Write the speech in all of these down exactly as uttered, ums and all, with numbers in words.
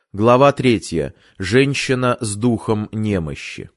Глава третья. Женщина с духом немощи.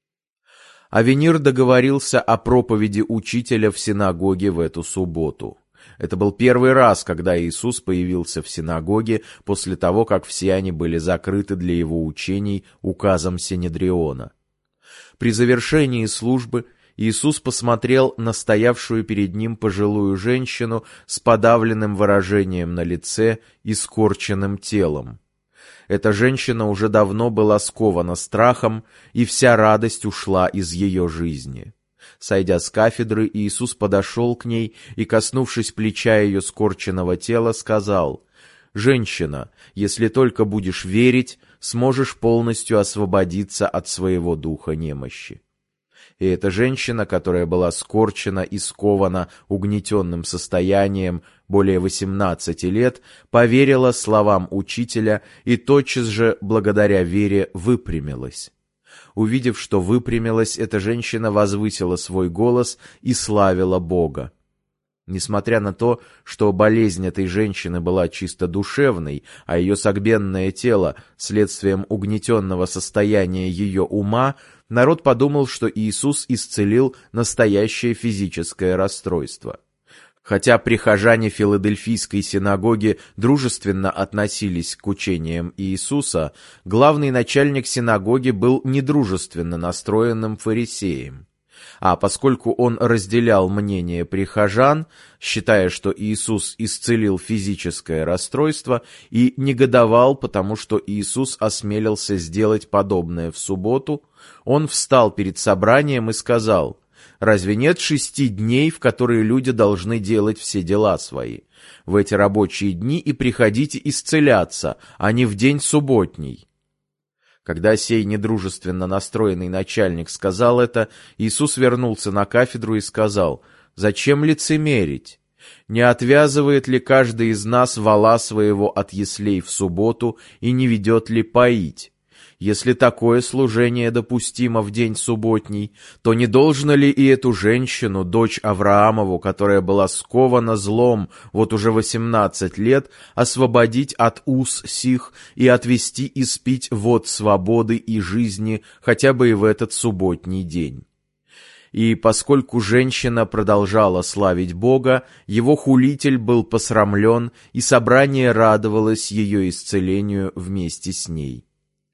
Авенир договорился о проповеди учителя в синагоге в эту субботу. Это был первый раз, когда Иисус появился в синагоге после того, как все они были закрыты для его учений указом Синедриона. При завершении службы Иисус посмотрел на стоявшую перед ним пожилую женщину с подавленным выражением на лице и скорченным телом. Эта женщина уже давно была скована страхом, и вся радость ушла из ее жизни. Сойдя с кафедры, Иисус подошел к ней и, коснувшись плеча ее скорченного тела, сказал: «Женщина, если только будешь верить, сможешь полностью освободиться от своего духа немощи». И эта женщина, которая была скорчена и скована угнетенным состоянием более восемнадцати лет, поверила словам учителя и тотчас же, благодаря вере, выпрямилась. Увидев, что выпрямилась, эта женщина возвысила свой голос и славила Бога. Несмотря на то, что болезнь этой женщины была чисто душевной, а ее согбенное тело — следствием угнетенного состояния ее ума, народ подумал, что Иисус исцелил настоящее физическое расстройство. Хотя прихожане Филадельфийской синагоги дружественно относились к учениям Иисуса, главный начальник синагоги был недружественно настроенным фарисеем. А поскольку он разделял мнение прихожан, считая, что Иисус исцелил физическое расстройство, и негодовал, потому что Иисус осмелился сделать подобное в субботу, он встал перед собранием и сказал: «Разве нет шести дней, в которые люди должны делать все дела свои? В эти рабочие дни и приходите исцеляться, а не в день субботний». Когда сей недружественно настроенный начальник сказал это, Иисус вернулся на кафедру и сказал: «Зачем лицемерить? Не отвязывает ли каждый из нас вола своего от яслей в субботу и не ведет ли поить? Если такое служение допустимо в день субботний, то не должно ли и эту женщину, дочь Авраамову, которая была скована злом вот уже восемнадцать лет, освободить от уз сих и отвести испить вод свободы и жизни хотя бы и в этот субботний день?» И поскольку женщина продолжала славить Бога, его хулитель был посрамлен, и собрание радовалось ее исцелению вместе с ней.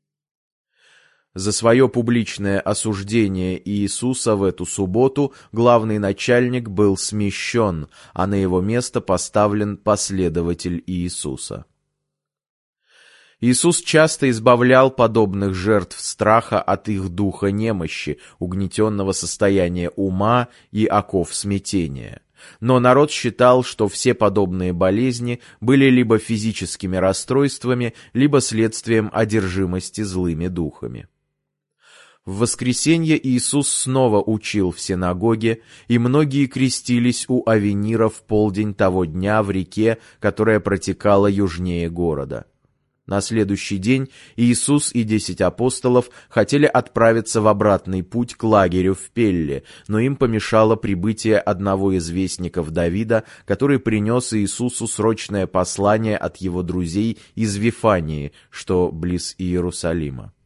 За свое публичное осуждение Иисуса в эту субботу главный начальник был смещен, а на его место поставлен последователь Иисуса. Иисус часто избавлял подобных жертв страха от их духа немощи, угнетенного состояния ума и оков смятения. Но народ считал, что все подобные болезни были либо физическими расстройствами, либо следствием одержимости злыми духами. В воскресенье Иисус снова учил в синагоге, и многие крестились у Авенира в полдень того дня в реке, которая протекала южнее города. На следующий день Иисус и десять апостолов хотели отправиться в обратный путь к лагерю в Пелле, но им помешало прибытие одного из вестников Давида, который принес Иисусу срочное послание от его друзей из Вифании, что близ Иерусалима.